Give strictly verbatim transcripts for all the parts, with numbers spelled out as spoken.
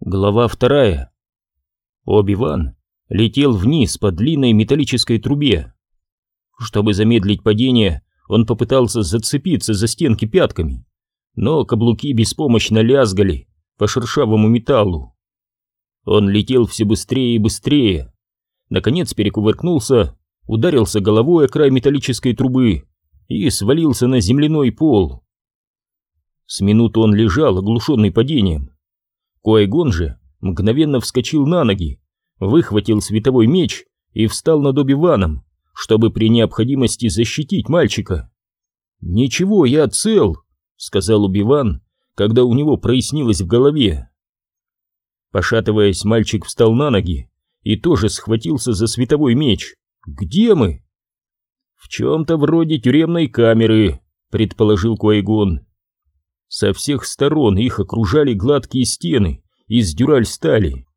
Глава вторая. Оби-Ван летел вниз по длинной металлической трубе. Чтобы замедлить падение, он попытался зацепиться за стенки пятками, но каблуки беспомощно лязгали по шершавому металлу. Он летел все быстрее и быстрее. Наконец перекувыркнулся, ударился головой о край металлической трубы и свалился на земляной пол. С минуту он лежал, оглушенный падением. Куай-Гон же мгновенно вскочил на ноги, выхватил световой меч и встал над Оби-Ваном, чтобы при необходимости защитить мальчика. «Ничего, я цел», — сказал Оби-Ван, когда у него прояснилось в голове. Пошатываясь, мальчик встал на ноги и тоже схватился за световой меч. «Где мы?» «В чем-то вроде тюремной камеры», — предположил Куай-Гон. Со всех сторон их окружали гладкие стены из дюраль-стали.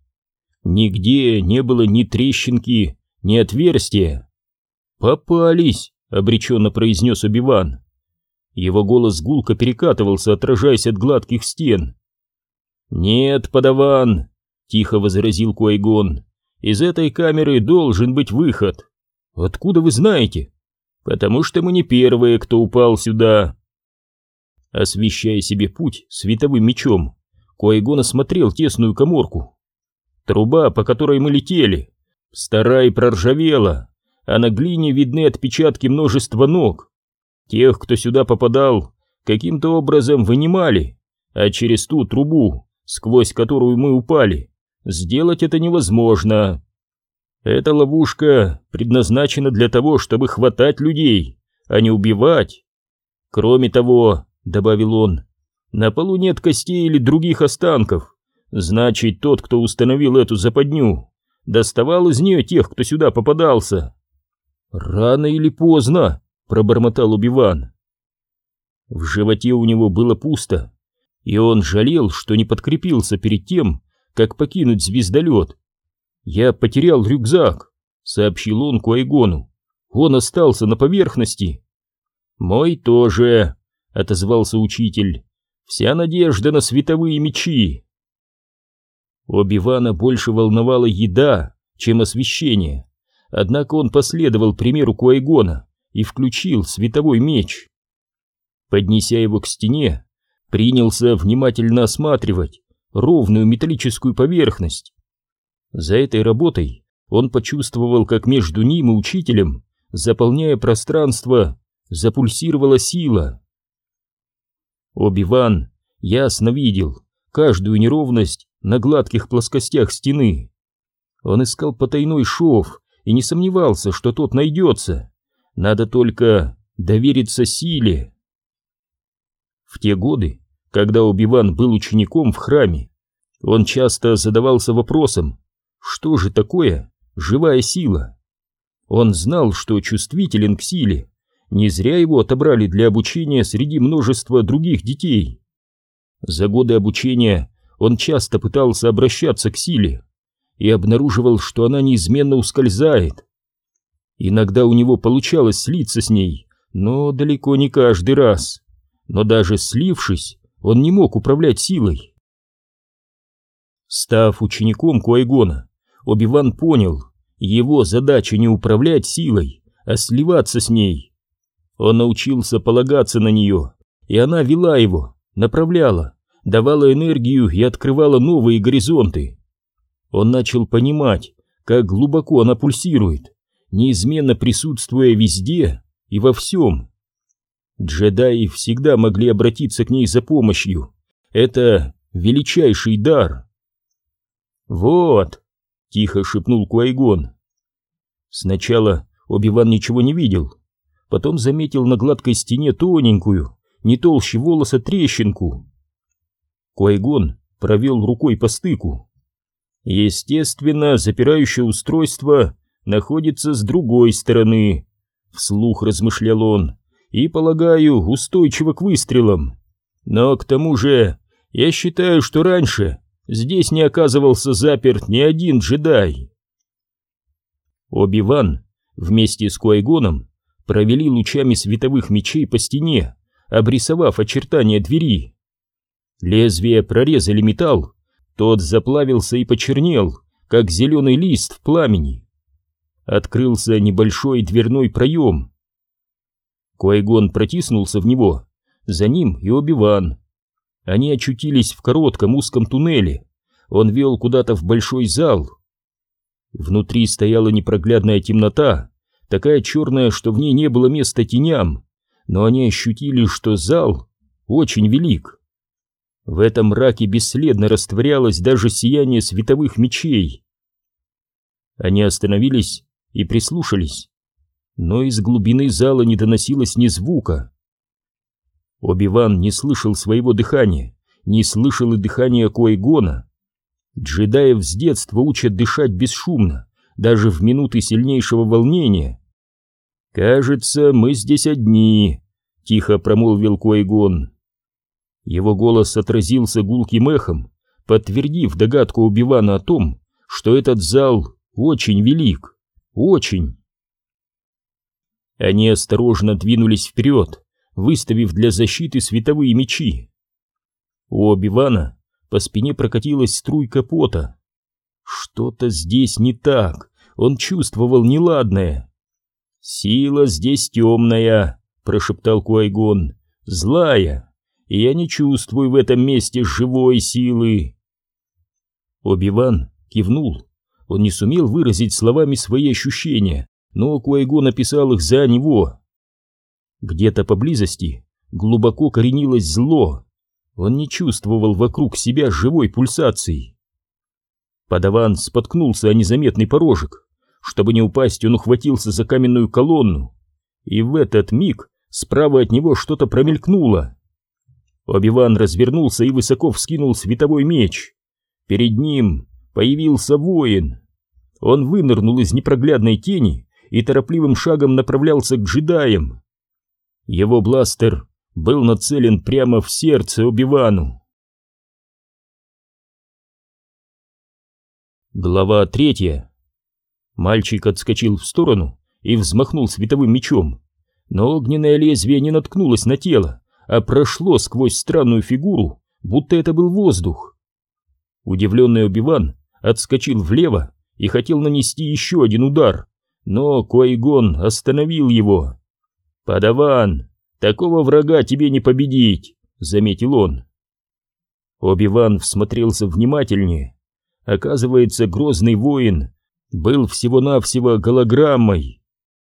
Нигде не было ни трещинки, ни отверстия. «Попались», — обреченно произнес Оби-Ван. Его голос гулко перекатывался, отражаясь от гладких стен. «Нет, подаван», — тихо возразил Куай-Гон, — «из этой камеры должен быть выход». «Откуда вы знаете?» «Потому что мы не первые, кто упал сюда». Освещая себе путь световым мечом, Куай-Гон осмотрел тесную каморку. Труба, по которой мы летели, стара и проржавела, а на глине видны отпечатки множества ног. Тех, кто сюда попадал, каким-то образом вынимали, а через ту трубу, сквозь которую мы упали, сделать это невозможно. Эта ловушка предназначена для того, чтобы хватать людей, а не убивать. Кроме того, — добавил он, — на полу нет костей или других останков. Значит, тот, кто установил эту западню, доставал из нее тех, кто сюда попадался. «Рано или поздно», — пробормотал Оби-Ван. В животе у него было пусто, и он жалел, что не подкрепился перед тем, как покинуть звездолет. «Я потерял рюкзак», — сообщил он Куай-Гону. «Он остался на поверхности». «Мой тоже», — отозвался учитель. «Вся надежда на световые мечи». Оби-Вана больше волновала еда, чем освещение, однако он последовал примеру Куай-Гона и включил световой меч. Поднеся его к стене, принялся внимательно осматривать ровную металлическую поверхность. За этой работой он почувствовал, как между ним и учителем, заполняя пространство, запульсировала сила. Оби-Ван ясно видел каждую неровность на гладких плоскостях стены. Он искал потайной шов и не сомневался, что тот найдется. Надо только довериться силе. В те годы, когда Оби-Ван был учеником в храме, он часто задавался вопросом, что же такое живая сила? Он знал, что чувствителен к силе. Не зря его отобрали для обучения среди множества других детей. За годы обучения он часто пытался обращаться к силе и обнаруживал, что она неизменно ускользает. Иногда у него получалось слиться с ней, но далеко не каждый раз. Но даже слившись, он не мог управлять силой. Став учеником Куай-Гона, Оби-Ван понял, его задача не управлять силой, а сливаться с ней. Он научился полагаться на нее, и она вела его, направляла, давала энергию и открывала новые горизонты. Он начал понимать, как глубоко она пульсирует, неизменно присутствуя везде и во всем. Джедаи всегда могли обратиться к ней за помощью. Это величайший дар. «Вот», — тихо шепнул Куай-Гон. Сначала Оби-Ван ничего не видел. Потом заметил на гладкой стене тоненькую, не толще волоса, трещинку. Куай-Гон провел рукой по стыку. «Естественно, запирающее устройство находится с другой стороны», — вслух размышлял он, — «и, полагаю, устойчиво к выстрелам. Но к тому же я считаю, что раньше здесь не оказывался заперт ни один джедай». Оби-Ван вместе с Куай-Гоном провели лучами световых мечей по стене, обрисовав очертания двери. Лезвия прорезали металл, Тот заплавился и почернел, как зеленый лист в пламени. Открылся небольшой дверной проем. Qui-Gon протиснулся в него, за ним и Оби-Ван. Они очутились в коротком узком туннеле. Он вел куда-то в большой зал. Внутри стояла непроглядная темнота, такая черная, что в ней не было места теням, но они ощутили, что зал очень велик. В этом мраке бесследно растворялось даже сияние световых мечей. Они остановились и прислушались, но из глубины зала не доносилось ни звука. Оби-Ван не слышал своего дыхания, не слышал и дыхания Qui-Гона. Джедаев с детства учат дышать бесшумно, даже в минуты сильнейшего волнения. «Кажется, мы здесь одни», — тихо промолвил Qui-Gon. Его голос отразился гулким эхом, подтвердив догадку Оби-Вана о том, что этот зал очень велик, очень. Они осторожно двинулись вперед, выставив для защиты световые мечи. У Оби-Вана по спине прокатилась струйка пота. Что-то здесь не так, он чувствовал неладное. «Сила здесь темная», — прошептал Qui-Gon, — «злая, и я не чувствую в этом месте живой силы». Оби-Ван кивнул. Он не сумел выразить словами свои ощущения, но Qui-Gon написал их за него. Где-то поблизости глубоко коренилось зло. Он не чувствовал вокруг себя живой пульсации. Падаван споткнулся о незаметный порожек. Чтобы не упасть, он ухватился за каменную колонну. И в этот миг справа от него что-то промелькнуло. Оби-Ван развернулся и высоко вскинул световой меч. Перед ним появился воин. Он вынырнул из непроглядной тени и торопливым шагом направлялся к джедаям. Его бластер был нацелен прямо в сердце Оби-Вану. Глава третья. Мальчик отскочил в сторону и взмахнул световым мечом, но огненное лезвие не наткнулось на тело, а прошло сквозь странную фигуру, будто это был воздух. Удивленный Оби-Ван отскочил влево и хотел нанести еще один удар, но Qui-Gon остановил его. «Падаван, такого врага тебе не победить», — заметил он. Оби-Ван всмотрелся внимательнее. Оказывается, грозный воин был всего-навсего голограммой.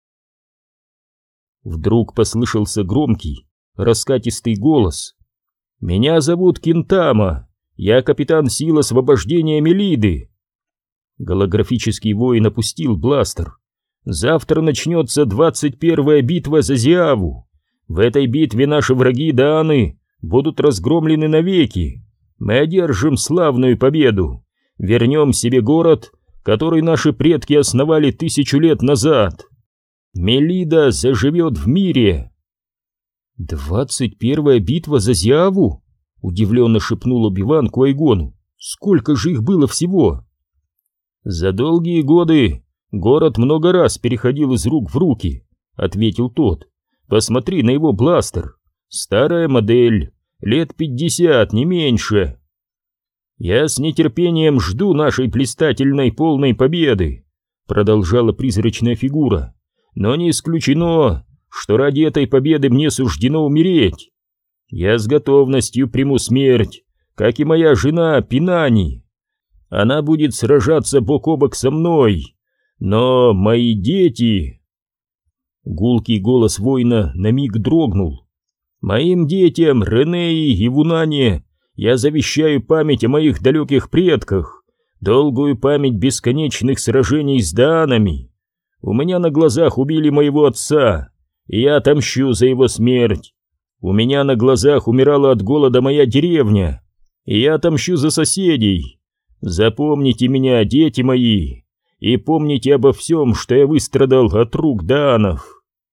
Вдруг послышался громкий, раскатистый голос. «Меня зовут Кинтама, я капитан сил освобождения Мелиды». Голографический воин опустил бластер. «Завтра начнется двадцать первая битва за Зиаву. В этой битве наши враги Дааны будут разгромлены навеки. Мы одержим славную победу, вернем себе город, который наши предки основали тысячу лет назад. Мелида заживет в мире». «Двадцать первая битва за Зиаву?» — удивленно шепнул Оби-Ван Qui-Гону. «Сколько же их было всего?» «За долгие годы город много раз переходил из рук в руки», — ответил тот. «Посмотри на его бластер. Старая модель, лет пятьдесят, не меньше. Я с нетерпением жду нашей блистательной полной победы», — продолжала призрачная фигура. «Но не исключено, что ради этой победы мне суждено умереть. Я с готовностью приму смерть, как и моя жена Пинани. Она будет сражаться бок о бок со мной, но мои дети...» Гулкий голос воина на миг дрогнул. «Моим детям, Ренеи и Вунане, я завещаю память о моих далеких предках, долгую память бесконечных сражений с Даанами. У меня на глазах убили моего отца, и я отомщу за его смерть. У меня на глазах умирала от голода моя деревня, и я отомщу за соседей. Запомните меня, дети мои, и помните обо всем, что я выстрадал от рук Даанов.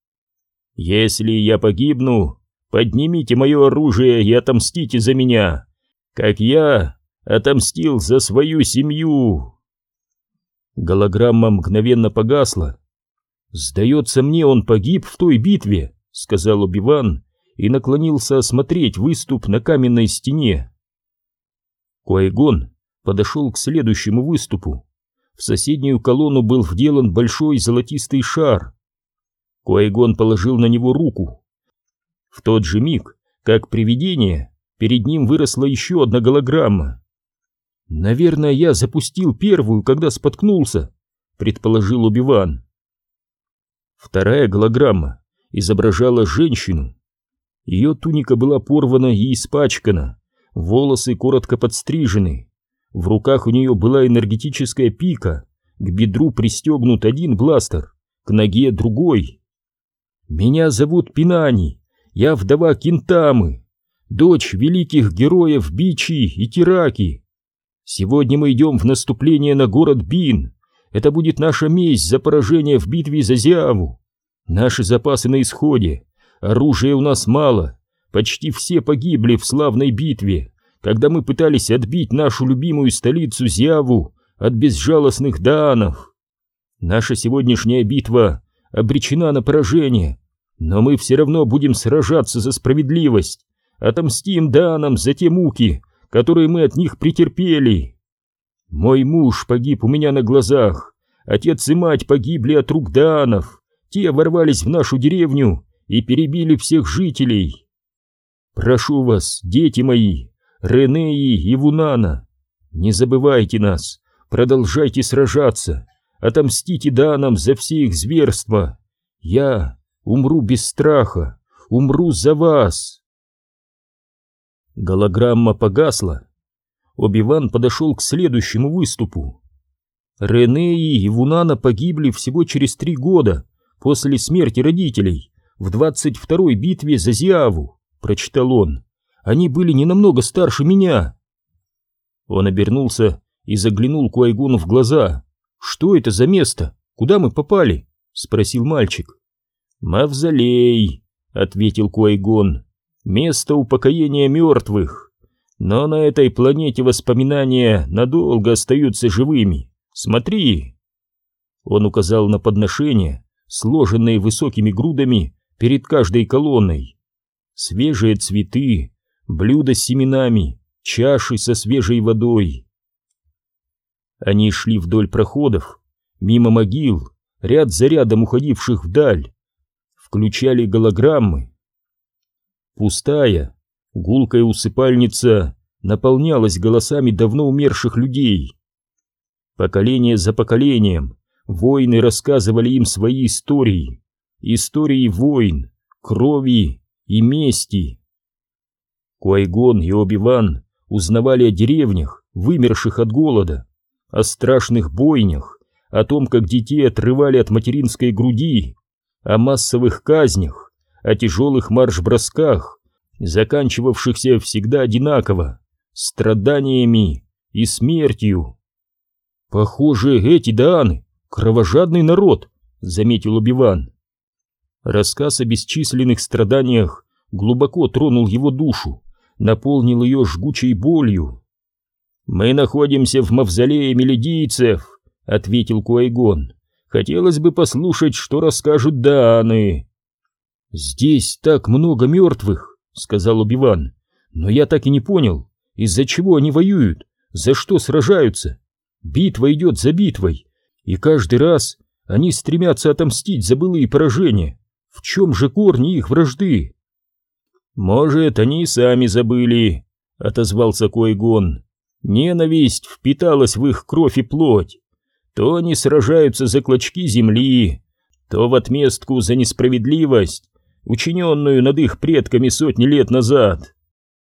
Если я погибну, поднимите мое оружие и отомстите за меня, как я отомстил за свою семью». Голограмма мгновенно погасла. «Сдается мне, он погиб в той битве», — сказал Оби-Ван и наклонился осмотреть выступ на каменной стене. Qui-Gon подошел к следующему выступу. В соседнюю колонну был вделан большой золотистый шар. Ки-Гон положил на него руку. В тот же миг, как привидение, перед ним выросла еще одна голограмма. «Наверное, я запустил первую, когда споткнулся», — предположил Оби-Ван. Вторая голограмма изображала женщину. Ее туника была порвана и испачкана, волосы коротко подстрижены. В руках у нее была энергетическая пика, к бедру пристегнут один бластер, к ноге другой. «Меня зовут Пинани, я вдова Кинтамы, дочь великих героев Бичи и Тираки. Сегодня мы идем в наступление на город Бин. Это будет наша месть за поражение в битве за Зиаву. Наши запасы на исходе, оружия у нас мало, почти все погибли в славной битве, когда мы пытались отбить нашу любимую столицу Зиаву от безжалостных даанов. Наша сегодняшняя битва обречена на поражение, но мы все равно будем сражаться за справедливость, отомстим даанам за те муки, которые мы от них претерпели. Мой муж погиб у меня на глазах, отец и мать погибли от рук даанов, те ворвались в нашу деревню и перебили всех жителей. Прошу вас, дети мои, Ренеи и Вунана, не забывайте нас, продолжайте сражаться, отомстите даанам за все их зверства. Я умру без страха, умру за вас». Голограмма погасла. Оби-Ван подошел к следующему выступу. Ренеи и Вунана погибли всего через три года после смерти родителей в двадцать второй битве за Зиаву, прочитал он. Они были не намного старше меня. Он обернулся и заглянул Ки-Гону в глаза. «Что это за место? Куда мы попали?» — спросил мальчик. «Мавзолей», — ответил Ки-Гон. «Место упокоения мертвых. Но на этой планете воспоминания надолго остаются живыми. Смотри!» Он указал на подношения, сложенные высокими грудами перед каждой колонной. Свежие цветы, блюда с семенами, чаши со свежей водой. Они шли вдоль проходов, мимо могил, ряд за рядом уходивших вдаль. Включали голограммы. Пустая, гулкая усыпальница наполнялась голосами давно умерших людей. Поколение за поколением воины рассказывали им свои истории, истории войн, крови и мести. Ки-Гон и Оби-Ван узнавали о деревнях, вымерших от голода, о страшных бойнях, о том, как детей отрывали от материнской груди, о массовых казнях, о тяжелых марш-бросках, заканчивавшихся всегда одинаково, страданиями и смертью. «Похоже, эти дааны — кровожадный народ», — заметил Оби-Ван. Рассказ о бесчисленных страданиях глубоко тронул его душу, наполнил ее жгучей болью. «Мы находимся в мавзолее мелидийцев», — ответил Ки-Гон. «Хотелось бы послушать, что расскажут дааны». «Здесь так много мертвых», — сказал Оби-Ван. «Но я так и не понял, из-за чего они воюют, за что сражаются. Битва идет за битвой, и каждый раз они стремятся отомстить за былые поражения. В чем же корни их вражды?» «Может, они и сами забыли», — отозвался Ки-Гон. «Ненависть впиталась в их кровь и плоть. То они сражаются за клочки земли, то в отместку за несправедливость, учиненную над их предками сотни лет назад».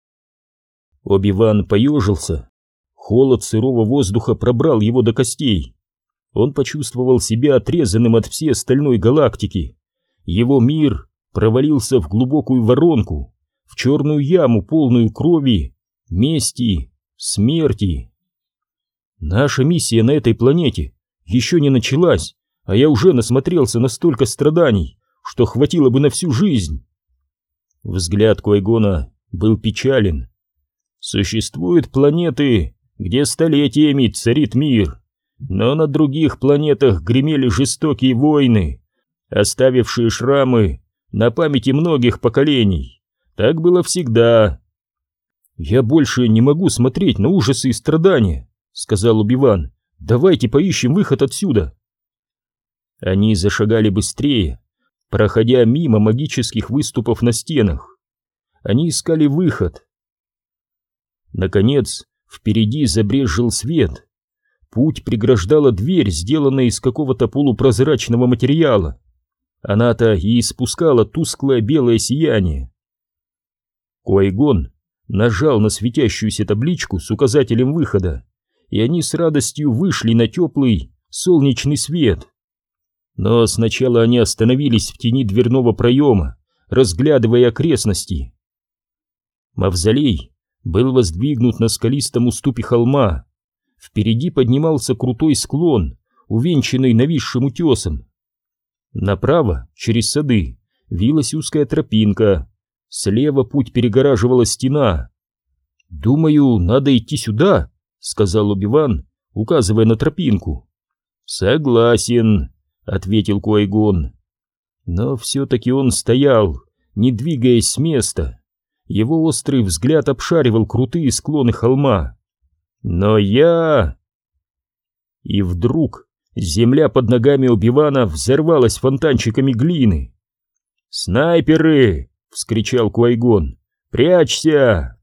Оби-Ван поежился. Холод сырого воздуха пробрал его до костей. Он почувствовал себя отрезанным от всей остальной галактики. Его мир провалился в глубокую воронку, в черную яму, полную крови, мести, смерти. «Наша миссия на этой планете еще не началась, а я уже насмотрелся на столько страданий, что хватило бы на всю жизнь». Взгляд Ки-Гона был печален. «Существуют планеты, где столетиями царит мир, но на других планетах гремели жестокие войны, оставившие шрамы на памяти многих поколений. Так было всегда. Я больше не могу смотреть на ужасы и страдания», — сказал Оби-Ван. «Давайте поищем выход отсюда». Они зашагали быстрее, проходя мимо магических выступов на стенах. Они искали выход. Наконец, впереди забрезжил свет. Путь преграждала дверь, сделанная из какого-то полупрозрачного материала. Она-то и испускала тусклое белое сияние. Куай-Гон нажал на светящуюся табличку с указателем выхода, и они с радостью вышли на теплый солнечный свет. Но сначала они остановились в тени дверного проема, разглядывая окрестности. Мавзолей был воздвигнут на скалистом уступе холма. Впереди поднимался крутой склон, увенчанный нависшим утесом. Направо, через сады, вилась узкая тропинка. Слева путь перегораживала стена. «Думаю, надо идти сюда», — сказал Оби-Ван, указывая на тропинку. «Согласен», — ответил Куай-Гон. Но все-таки он стоял, не двигаясь с места. Его острый взгляд обшаривал крутые склоны холма. «Но я...» И вдруг земля под ногами Оби-Вана взорвалась фонтанчиками глины. «Снайперы!» — вскричал Куай-Гон. «Прячься!»